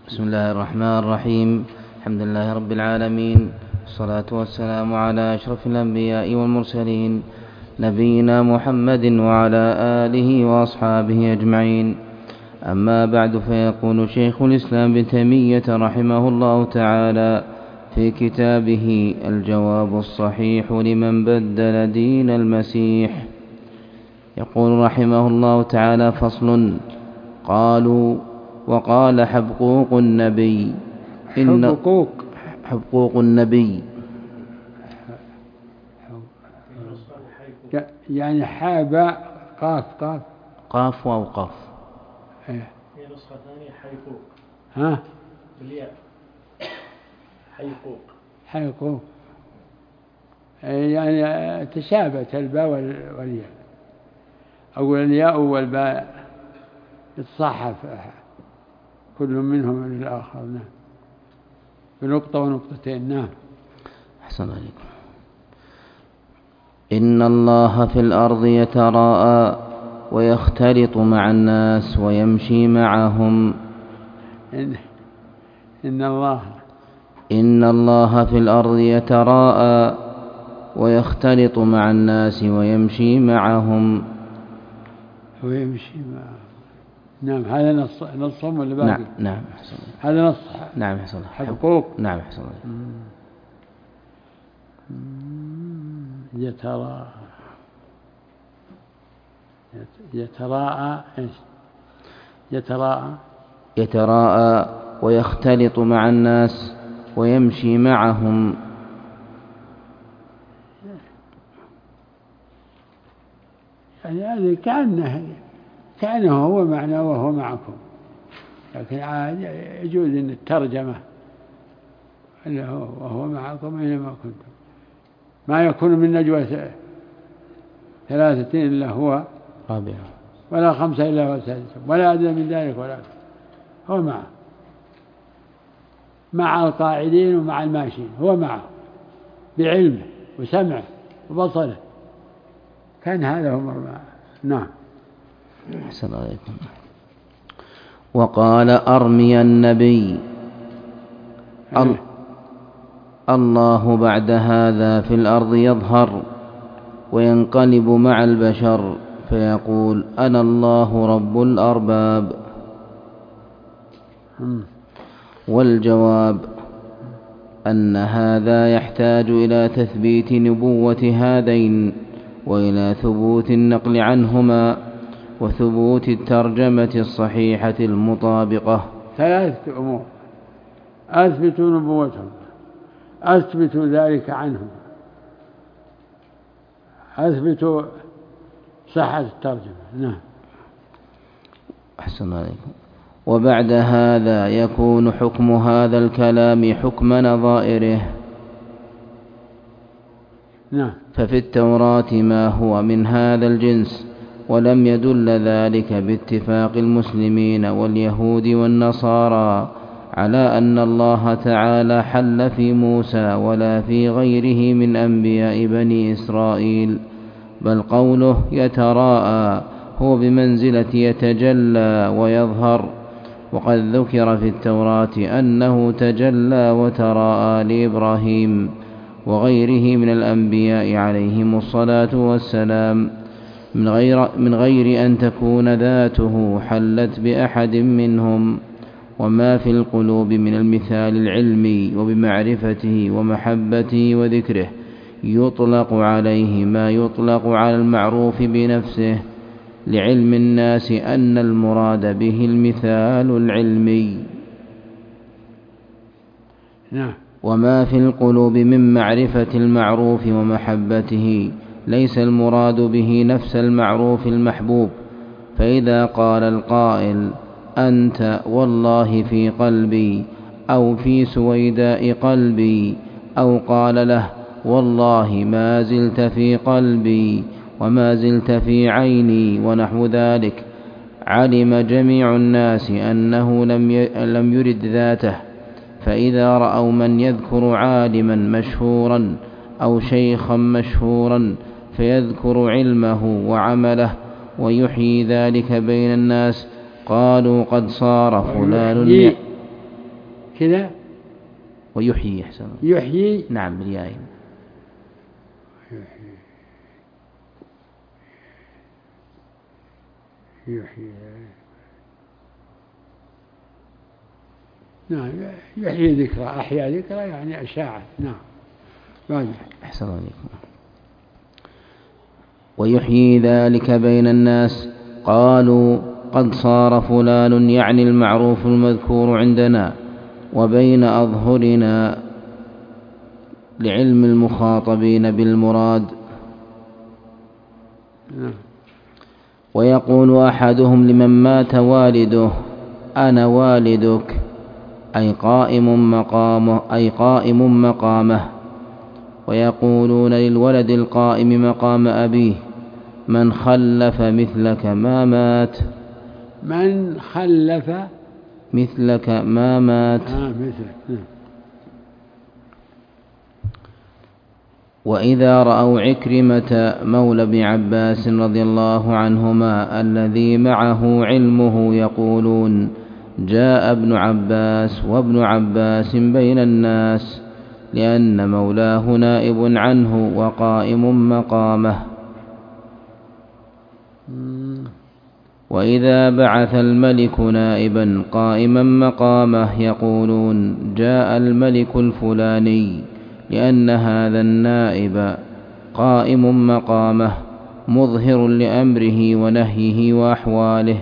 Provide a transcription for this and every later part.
بسم الله الرحمن الرحيم. الحمد لله رب العالمين، والصلاة والسلام على أشرف الأنبياء والمرسلين، نبينا محمد وعلى آله وأصحابه أجمعين. أما بعد، فيقول شيخ الإسلام ابن تيمية رحمه الله تعالى في كتابه الجواب الصحيح لمن بدل دين المسيح، يقول رحمه الله تعالى: فصل. قالوا: وقال حبقوق النبي حبقوق النبي يعني حاباء قاف واو قاف. في نسخة ثانية حيقوق. ها بالياء حيقوق يعني تشابهت الباء والياء، أو الياء والباء يتصحف كل منهم من الآخر. نعم، بنقطة ونقطتين. نعم. أحسن عليكم. إن الله في الأرض يتراءى ويختلط مع الناس ويمشي معهم. إن الله في الأرض يتراءى ويختلط مع الناس ويمشي معهم. نعم، هذا نصهم ولا باقي؟ نعم. هذا نص. نعم حسن. حبقوق. نعم حسن. يتراءى إيش؟ يتراءى ويختلط مع الناس ويمشي معهم. يعني هذه كأنه هو معنا وهو معكم، لكن عاد يجوز أن الترجمة أنه وهو معكم أينما كنتم. ما يكون من نجوى 3 إلا هو رابعهم، ولا 5 إلا هو سادسهم، ولا أدنى من ذلك ولا أكثر. هو مع القاعدين ومع الماشين، هو معه بعلمه وسمعه وبصره. كان هذا هو معه. نعم. أحسن عليكم. وقال أرمي النبي: الله بعد هذا في الأرض يظهر وينقلب مع البشر فيقول: أنا الله رب الأرباب. والجواب أن هذا يحتاج إلى تثبيت نبوة هذين، وإلى ثبوت النقل عنهما، وثبوت الترجمة الصحيحة المطابقة. 3 أمور: أثبتوا نبوتهم، أثبتوا ذلك عنهم، أثبتوا صحة الترجمة. نعم. أحسن عليكم. وبعد هذا يكون حكم هذا الكلام حكم نظائره. نعم. ففي التوراة ما هو من هذا الجنس، ولم يدل ذلك باتفاق المسلمين واليهود والنصارى على أن الله تعالى حل في موسى ولا في غيره من أنبياء بني إسرائيل، بل قوله يتراءى هو بمنزلة يتجلى ويظهر. وقد ذكر في التوراة أنه تجلى وتراءى لإبراهيم وغيره من الأنبياء عليهم الصلاة والسلام، من غير أن تكون ذاته حلت بأحد منهم. وما في القلوب من المثال العلمي وبمعرفته ومحبته وذكره يطلق عليه ما يطلق على المعروف بنفسه، لعلم الناس أن المراد به المثال العلمي. نعم. وما في القلوب من معرفة المعروف ومحبته ليس المراد به نفس المعروف المحبوب. فإذا قال القائل: أنت والله في قلبي، أو في سويداء قلبي، أو قال له: والله ما زلت في قلبي وما زلت في عيني، ونحو ذلك، علم جميع الناس أنه لم يرد ذاته. فإذا رأوا من يذكر عالما مشهورا أو شيخا مشهورا فيذكر علمه وعمله ويحيي ذلك بين الناس، قالوا: قد صار فلان كذا. ويحيي أحسن. يحيي. نعم بالياء. يحيي. نعم يحيي ذكرى، أحيا ذكرى يعني أشاعت. نعم بعد. أحسن عليكم. ويحيي ذلك بين الناس. قالوا قد صار فلان يعني المعروف المذكور عندنا وبين أظهرنا لعلم المخاطبين بالمراد. ويقول أحدهم لمن مات والده أنا والدك، أي قائم مقامه. ويقولون للولد القائم مقام أبيه من خلف مثلك ما مات. من خلف مثلك ما مات. مثلك. وإذا رأوا عكرمة مولى ابن عباس رضي الله عنهما الذي معه علمه يقولون جاء ابن عباس وابن عباس بين الناس لأن مولاه نائب عنه وقائم مقامه. وإذا بعث الملك نائبا قائما مقامه يقولون جاء الملك الفلاني لأن هذا النائب قائم مقامه مظهر لأمره ونهيه وأحواله.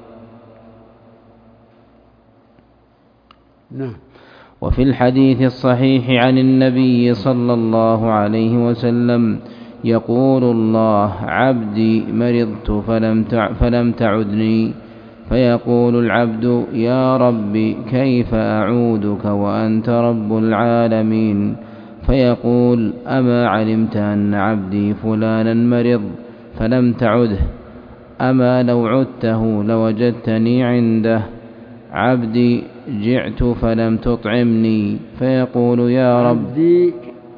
وفي الحديث الصحيح عن النبي صلى الله عليه وسلم يقول الله عبدي مرضت فلم تعدني، فيقول العبد يا ربي كيف أعودك وأنت رب العالمين، فيقول أما علمت أن عبدي فلانا مرض فلم تعده، أما لو عدته لوجدتني عنده، عبدي جعت فلم تطعمني، فيقول يا ربي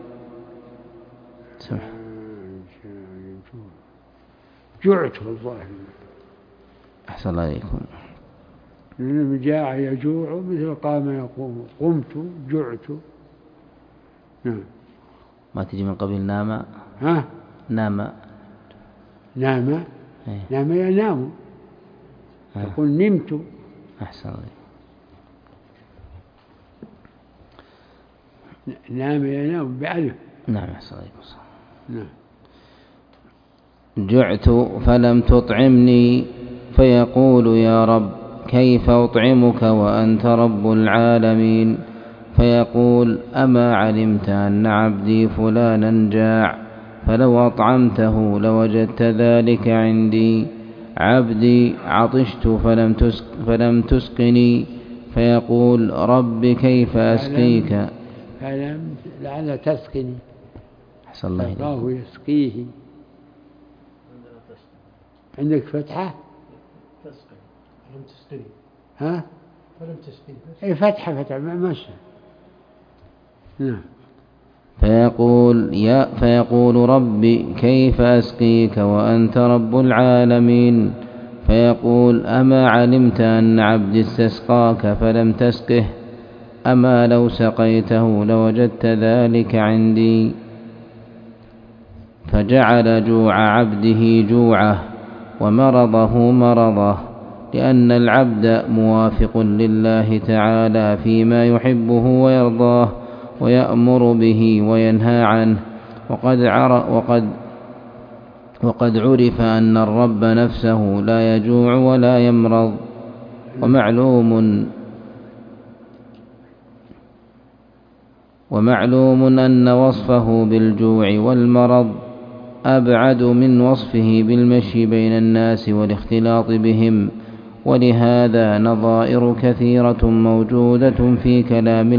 جعت والله. أحسن الله عليكم. لأن جاع يجوع مثل قام يقوم، قمت جعت. نعم. ما تجي من قبل نام. نام. نام. نام ينام. يقول نمت. أحسن الله. نام ينام بألف. نعم أحسن الله. نعم. جعت فلم تطعمني، فيقول يا رب كيف أطعمك وأنت رب العالمين، فيقول أما علمت أن عبدي فلانا جاع فلو أطعمته لوجدت ذلك عندي، عبدي عطشت فلم تسقني، فيقول رب كيف أسقيك. فلم لعل تسقني. أحسن الله إليك. الله يسقيه. عندك فتحة؟ تسقي فلم تسقني. فلم تسقني. أي فتحة ماشي. نعم. فيقول ربي كيف أسقيك وأنت رب العالمين، فيقول أما علمت أن عبدي استسقاك فلم تسقه، أما لو سقيته لوجدت ذلك عندي، فجعل جوع عبده جوعه ومرضه مرضه، لأن العبد موافق لله تعالى فيما يحبه ويرضاه ويأمر به وينهى عنه، وقد عرف أن الرب نفسه لا يجوع ولا يمرض، ومعلوم أن وصفه بالجوع والمرض أبعد من وصفه بالمشي بين الناس والاختلاط بهم، ولهذا نظائر كثيرة موجودة في كلام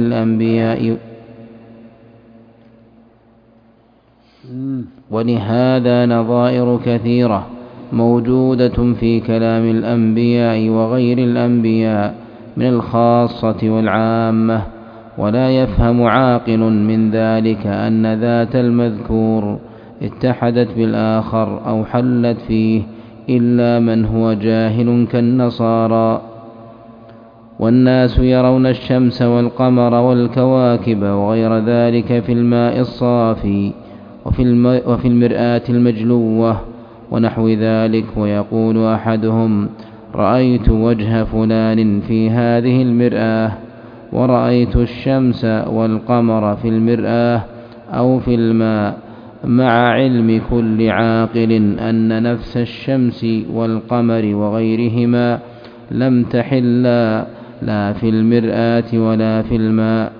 الأنبياء وغير الأنبياء من الخاصة والعامة، ولا يفهم عاقل من ذلك أن ذات المذكور اتحدت بالآخر أو حلت فيه إلا من هو جاهل كالنصارى. والناس يرون الشمس والقمر والكواكب وغير ذلك في الماء الصافي وفي المرآة المجلوة ونحو ذلك، ويقول أحدهم: رأيت وجه فلان في هذه المرآة، ورأيت الشمس والقمر في المرآة أو في الماء، مع علم كل عاقل أن نفس الشمس والقمر وغيرهما لم تحلا لا في المرآة ولا في الماء،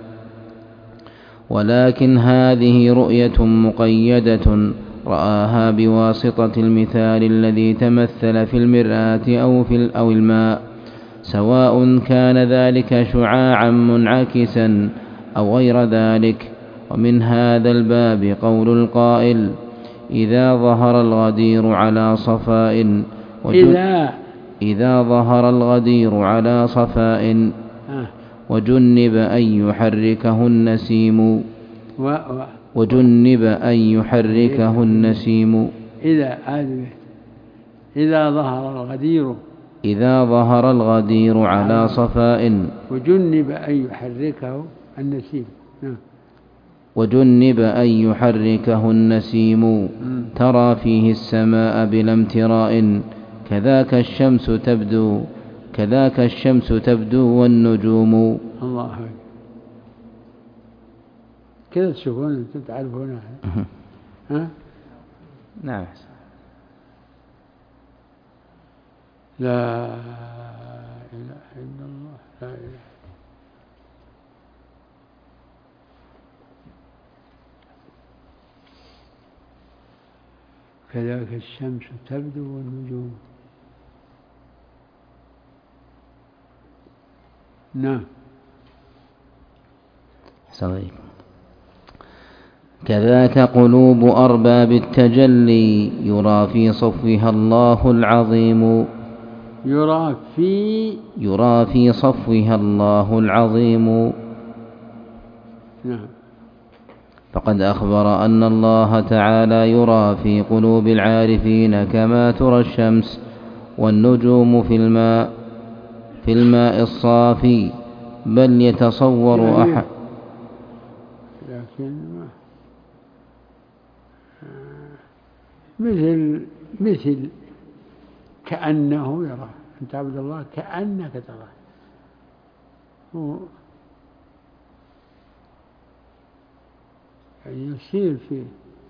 ولكن هذه رؤية مقيدة رآها بواسطة المثال الذي تمثل في المرآة أو الماء، سواء كان ذلك شعاعا منعكسا أو غير ذلك. ومن هذا الباب قول القائل: إذا ظهر الغدير على صفاء إذا ظهر الغدير على صفاء وجنب أن يحركه النسيم وجنب أن يحركه النسيم. إذا ظهر الغدير على صفاء وجنب أن يحركه النسيم. وجنب أن يحركه النسيم ترى فيه السماء بلا امتراء، كذاك الشمس تبدو والنجوم. الله أكبر. كذا تشوفون أنتم تعرفونها. نعم. لا إله إلا الله، لا إله. كذاك الشمس تبدو والنجوم. نعم. كذاك قلوب أرباب التجلي يرى في صفوها الله العظيم. يرى في صفوها الله العظيم. نعم. فقد أخبر أن الله تعالى يرى في قلوب العارفين كما ترى الشمس والنجوم في الماء الصافي، بل يتصور أحد. لكن مثل كأنه يرى. أنت عبد الله كأنك تراه، يعني يصير فيه،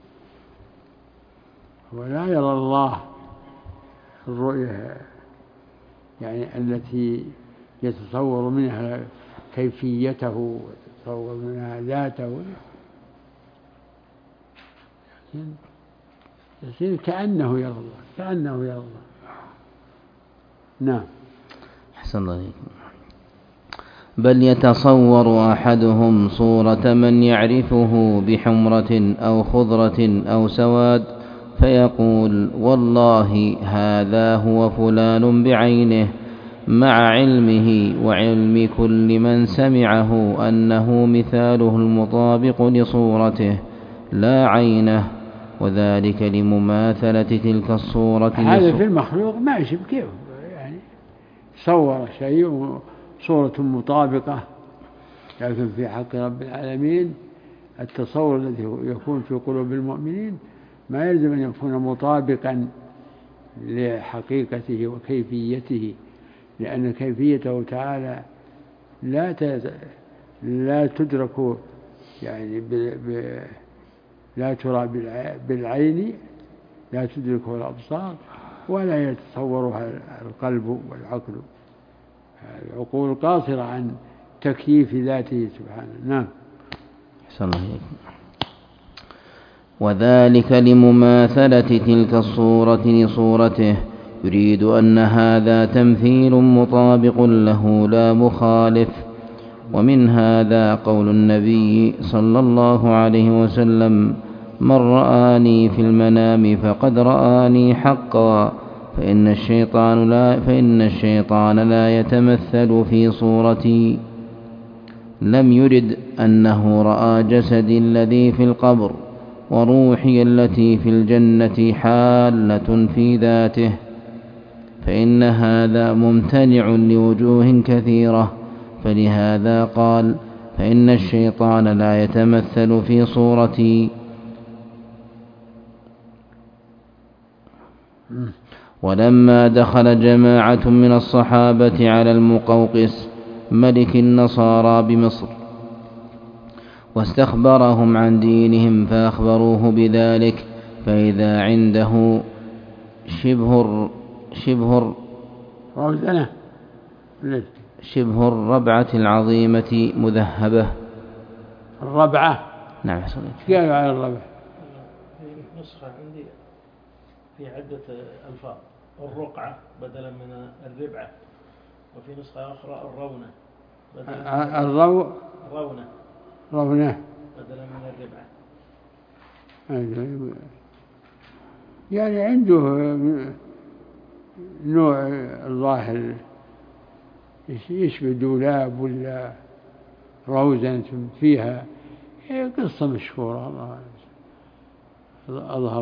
ولا يرى الله الرؤية يعني التي يتصور منها كيفيته ويتصور منها ذاته، لكن يصير كأنه يرى الله. نعم. أحسن الله عليكم. بل يتصور أحدهم صورة من يعرفه بحمرة أو خضرة أو سواد، فيقول: والله هذا هو فلان بعينه، مع علمه وعلم كل من سمعه أنه مثاله المطابق لصورته لا عينه، وذلك لمماثلة تلك الصورة. هذا في المخلوق ما يشبه كيف، يعني صور شيء صورة مطابقة، لكن في حق رب العالمين التصور الذي يكون في قلوب المؤمنين ما يلزم أن يكون مطابقا لحقيقته وكيفيته، لأن كيفيته تعالى لا تدرك، يعني لا ترى بالعين، لا تدركه الأبصار ولا يتصورها القلب والعقل. العقول قاصرة عن تكييف ذاته سبحانه. نعم. أحسن الله عليكم. وذلك لمماثلة تلك الصورة لصورته، يريد أن هذا تمثيل مطابق له لا مخالف. ومن هذا قول النبي صلى الله عليه وسلم: من رآني في المنام فقد رآني حقا، فإن الشيطان لا يتمثل في صورتي. لم يرد أنه رأى جسدي الذي في القبر وروحي التي في الجنة حالة في ذاته، فإن هذا ممتنع لوجوه كثيرة، فلهذا قال: فإن الشيطان لا يتمثل في صورتي. ولما دخل جماعة من الصحابة على المقوقس ملك النصارى بمصر واستخبرهم عن دينهم فأخبروه بذلك، فإذا عنده شبه الربعة العظيمة مذهبة. الربعة؟ نعم. قالوا على الربعة. في نسخة عندي في عدة ألفاظ: الرقعة بدلا من الربعة، وفي نسخة أخرى الرونة بدلا من رونة بدلا من الربعة. يعني عنده نوع الظاهر يشبه دولاب ولا روزة فيها قصة مشهورة، الله أظهر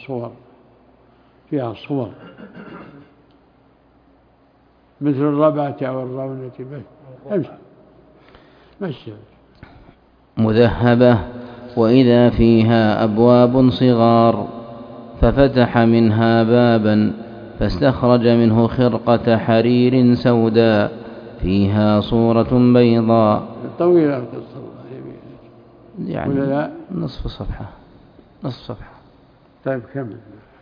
فيها صور مثل الربعة أو الرونة بس مذهبة، وإذا فيها أبواب صغار، ففتح منها بابا فاستخرج منه خرقة حرير سوداء فيها صورة بيضاء. طويلة القصة يعني نصف صفحة. طيب كمل.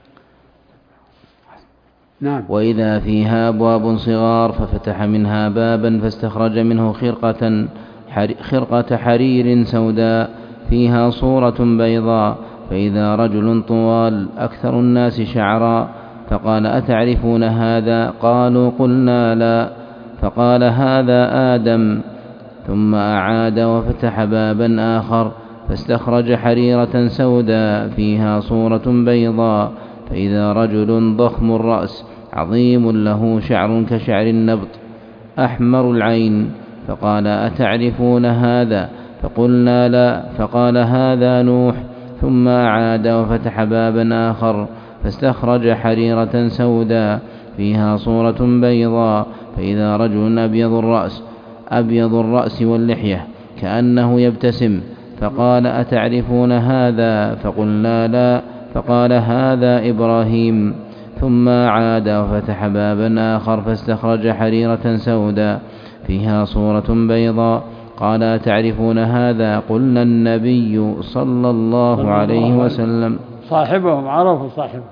نعم. وإذا فيها أبواب صغار، ففتح منها بابا فاستخرج منه خرقة حرير سوداء فيها صورة بيضاء، فإذا رجل طوال أكثر الناس شعرا، فقال: أتعرفون هذا؟ قالوا: قلنا لا. فقال: هذا آدم. ثم أعاد وفتح بابا آخر فاستخرج حريرة سوداء فيها صورة بيضاء، فإذا رجل ضخم الرأس عظيم له شعر كشعر النبط أحمر العين، فقال: أتعرفون هذا؟ فقلنا لا. فقال: هذا نوح. ثم أعاد وفتح بابا آخر فاستخرج حريرة سوداء فيها صورة بيضاء، فإذا رجل أبيض الرأس واللحية كأنه يبتسم، فقال: أتعرفون هذا؟ فقلنا لا. فقال: هذا إبراهيم. ثم عاد وفتح بابا آخر فاستخرج حريرة سوداء فيها صورة بيضاء، قال: أتعرفون هذا؟ قلنا: النبي صلى الله عليه وسلم. صاحبهم عرفوا صاحبهم.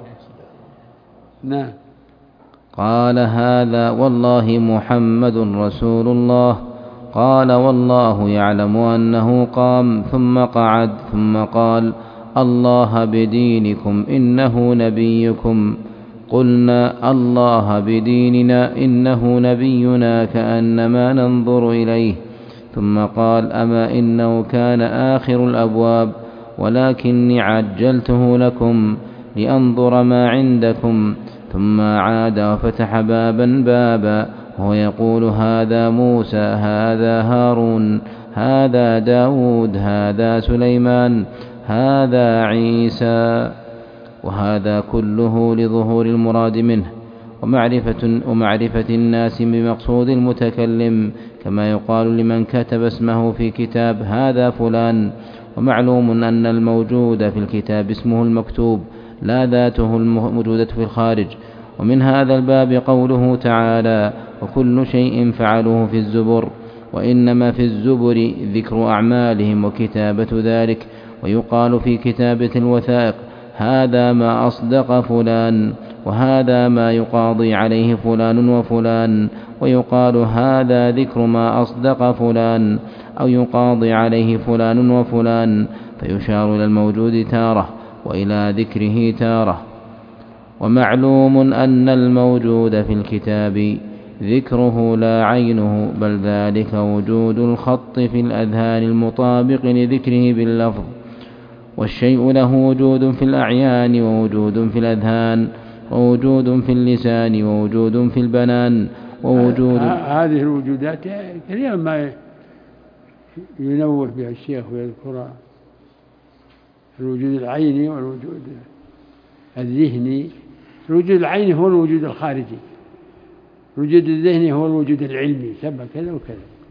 نعم. قال: هذا والله محمد رسول الله. قال: والله يعلم أنه قام ثم قعد ثم قال: الله بدينكم إنه نبيكم. قلنا: الله بديننا إنه نبينا، كأنما ننظر إليه. ثم قال: أما إنه كان آخر الأبواب، ولكني عجلته لكم لأنظر ما عندكم. ثم عاد وفتح بابا وهو يقول: هذا موسى، هذا هارون، هذا داود، هذا سليمان، هذا عيسى. وهذا كله لظهور المراد منه ومعرفة الناس بمقصود المتكلم، كما يقال لمن كتب اسمه في كتاب: هذا فلان. ومعلوم أن الموجود في الكتاب اسمه المكتوب، لا ذاته الموجودة في الخارج. ومن هذا الباب قوله تعالى: وكل شيء فعلوه في الزبر. وإنما في الزبر ذكر أعمالهم وكتابة ذلك. ويقال في كتابة الوثائق: هذا ما أصدق فلان، وهذا ما يقاضي عليه فلان وفلان. ويقال: هذا ذكر ما أصدق فلان، أو يقاضي عليه فلان وفلان، فيشار إلى الموجود تارة وإلى ذكره تارة. ومعلوم أن الموجود في الكتاب ذكره لا عينه، بل ذلك وجود الخط في الأذهان المطابق لذكره باللفظ. والشيء له وجود في الأعيان، ووجود في الأذهان، ووجود في اللسان، ووجود في البنان، ووجود هذه الوجودات كثيرا ما ينوه بها الشيخ ويذكرها: الوجود العيني والوجود الذهني. الوجود العيني هو الوجود الخارجي، الوجود الذهني هو الوجود العلمي، سمى كذا وكذا.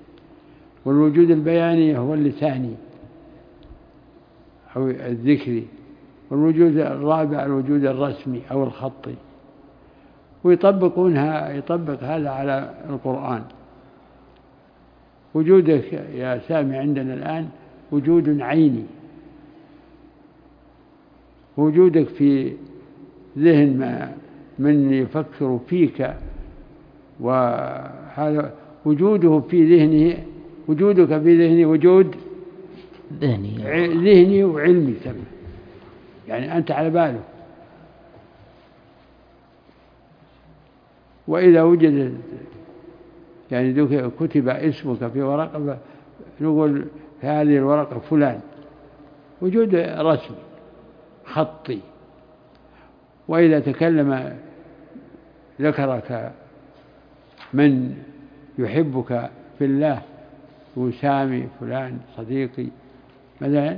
والوجود البياني هو اللساني أو الذكري، والوجود الرابع الوجود الرسمي أو الخطي. يطبق هذا على القرآن. وجودك يا سامي عندنا الآن وجود عيني، وجودك في ذهن من يفكر فيك، وهذا وجوده في ذهنه، وجودك في ذهنه وجود ذهني وعلمي سمع، يعني أنت على باله. وإذا وجد يعني كتب اسمك في ورقة، نقول في هذه الورقة فلان، وجود رسمي خطي. وإذا تكلم ذكرك من يحبك في الله، وسامي فلان صديقي مثلا،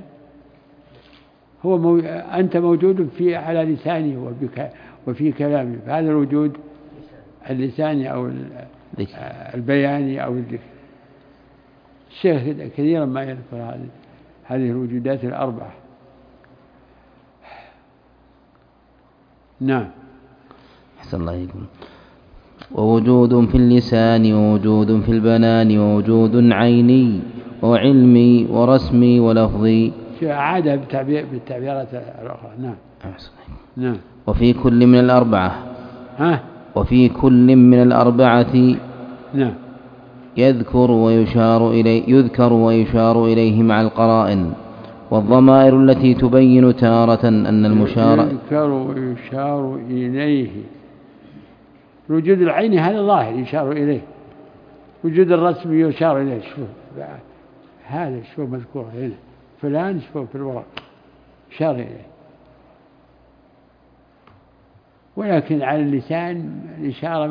أنت موجود على لسانه وفي كلامه، فهذا الوجود اللساني أو البياني أو الذكر. الشيخ كثيرا ما يذكر هذه الوجودات الأربعة. نعم. أحسن الله إليكم. ووجود في اللسان، ووجود في البنان، ووجود عيني وعلمي ورسمي ولفظي. عادة بالتعبيرات الأخرى. نعم. نعم. وفي كل من الأربعة. وفي كل من الأربعة. نعم. يذكر ويشار إليه مع القرائن والضمائر التي تبين تارة أن المشار. يذكر ويشار إليه. الوجود العيني هذا ظاهر يشار إليه، وجود الرسمي يشار إليه. هذا شوف مذكور هنا، فلان شوف في الورق يشار إليه. ولكن على اللسان الإشارة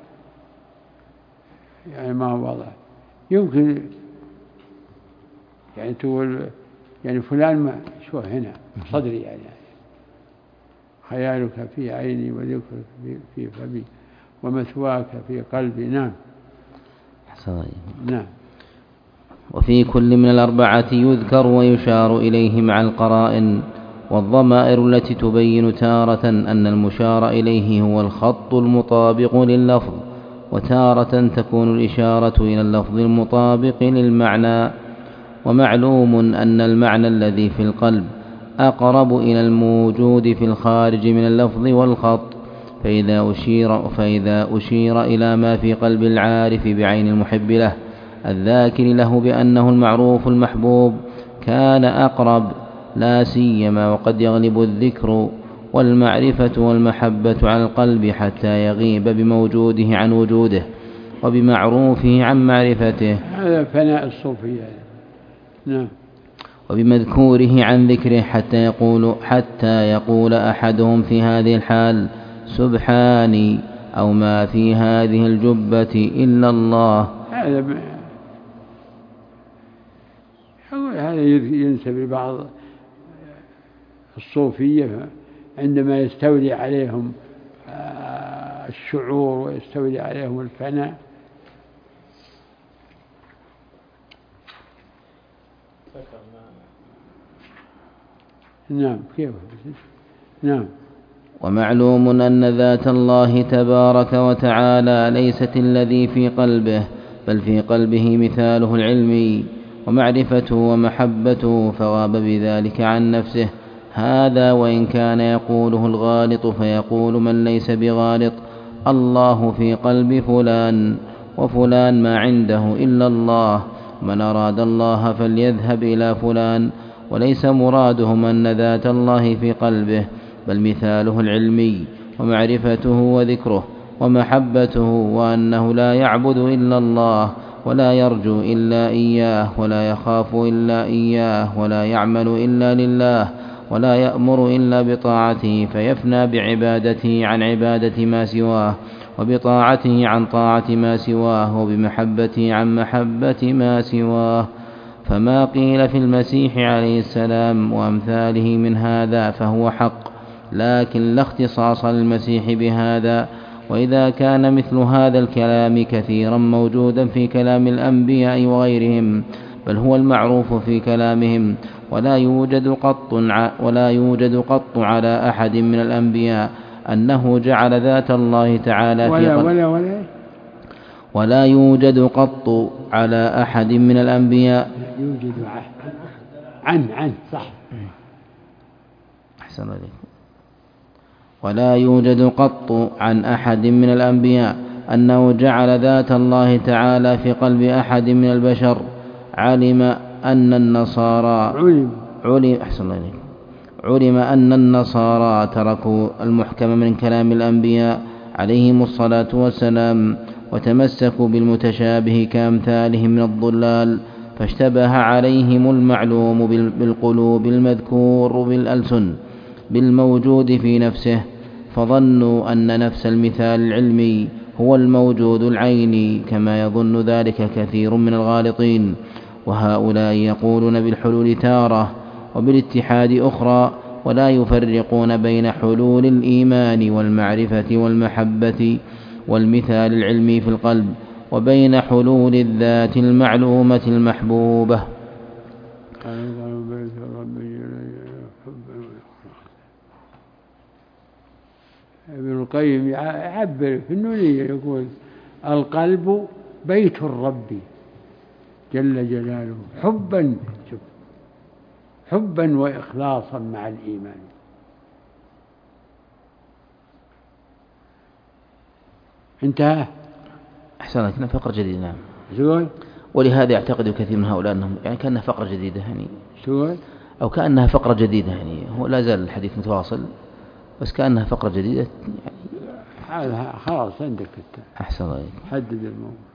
ما هو واضح. يمكن يعني تقول يعني فلان ما شوف هنا صدري، يعني خيالك في عيني وذكرك في فمي ومثواك في قلبي. نعم. نعم. وفي كل من الأربعة يذكر ويشار إليه مع القرائن والضمائر التي تبين تارة أن المشار إليه هو الخط المطابق لللفظ، وتارة تكون الإشارة إلى اللفظ المطابق للمعنى. ومعلوم أن المعنى الذي في القلب أقرب إلى الموجود في الخارج من اللفظ والخط. فإذا أشير إلى ما في قلب العارف بعين المحب له الذاكر له بأنه المعروف المحبوب كان أقرب، لا سيما وقد يغلب الذكر والمعرفة والمحبة على القلب حتى يغيب بموجوده عن وجوده وبمعروفه عن معرفته. هذا فناء الصوفية. نعم. وبمذكوره عن ذكره حتى يقول أحدهم في هذه الحال سبحاني، أو ما في هذه الجبة إلا الله. هذا ينسب لبعض الصوفية عندما يستولي عليهم الشعور ويستولي عليهم الفناء. نعم. كيف؟ نعم. ومعلوم أن ذات الله تبارك وتعالى ليست الذي في قلبه، بل في قلبه مثاله العلمي ومعرفته ومحبته، فغاب بذلك عن نفسه. هذا وإن كان يقوله الغالط، فيقول من ليس بغالط الله في قلب فلان، وفلان ما عنده إلا الله. من أراد الله فليذهب إلى فلان، وليس مرادهم أن ذات الله في قلبه، بل مثاله العلمي ومعرفته وذكره ومحبته، وأنه لا يعبد إلا الله، ولا يرجو إلا إياه، ولا يخاف إلا إياه، ولا يعمل إلا لله، ولا يأمر إلا بطاعته، فيفنى بعبادته عن عبادة ما سواه، وبطاعته عن طاعة ما سواه، وبمحبته عن محبة ما سواه. فما قيل في المسيح عليه السلام وأمثاله من هذا فهو حق، لكن لا اختصاص للمسيح بهذا، وإذا كان مثل هذا الكلام كثيرا موجودا في كلام الأنبياء وغيرهم، بل هو المعروف في كلامهم، ولا يوجد قط على أحد من الأنبياء أنه جعل ذات الله تعالى في قلبه، ولا يوجد قط على أحد من الأنبياء يوجد عن صح أحسن عليك. ولا يوجد قط عن أحد من الأنبياء أنه جعل ذات الله تعالى في قلب أحد من البشر. علم أن النصارى تركوا المحكم من كلام الأنبياء عليهم الصلاة والسلام، وتمسكوا بالمتشابه كأمثالهم من الضلال، فاشتبه عليهم المعلوم بالقلوب المذكور بالألسن بالموجود في نفسه، فظنوا أن نفس المثال العلمي هو الموجود العيني، كما يظن ذلك كثير من الغالطين. وهؤلاء يقولون بالحلول تارة وبالاتحاد أخرى، ولا يفرقون بين حلول الإيمان والمعرفة والمحبة والمثال العلمي في القلب، وبين حلول الذات المعلومة المحبوبة. ابن القيم يعبر في النونية يقول: القلب بيت الرب جل جلاله حبا وإخلاصا مع الإيمان. انتهى. أحسنت. كنا فقرة جديدة. نعم. شو؟ ولهذا يعتقد كثير من هؤلاء أنهم يعني كأنها فقرة جديدة يعني. شو؟ أو كأنها فقرة جديدة يعني، هو لا زال الحديث متواصل بس كأنها فقرة جديدة يعني. هذا خلاص عندك. أحسن. حدد الموضوع.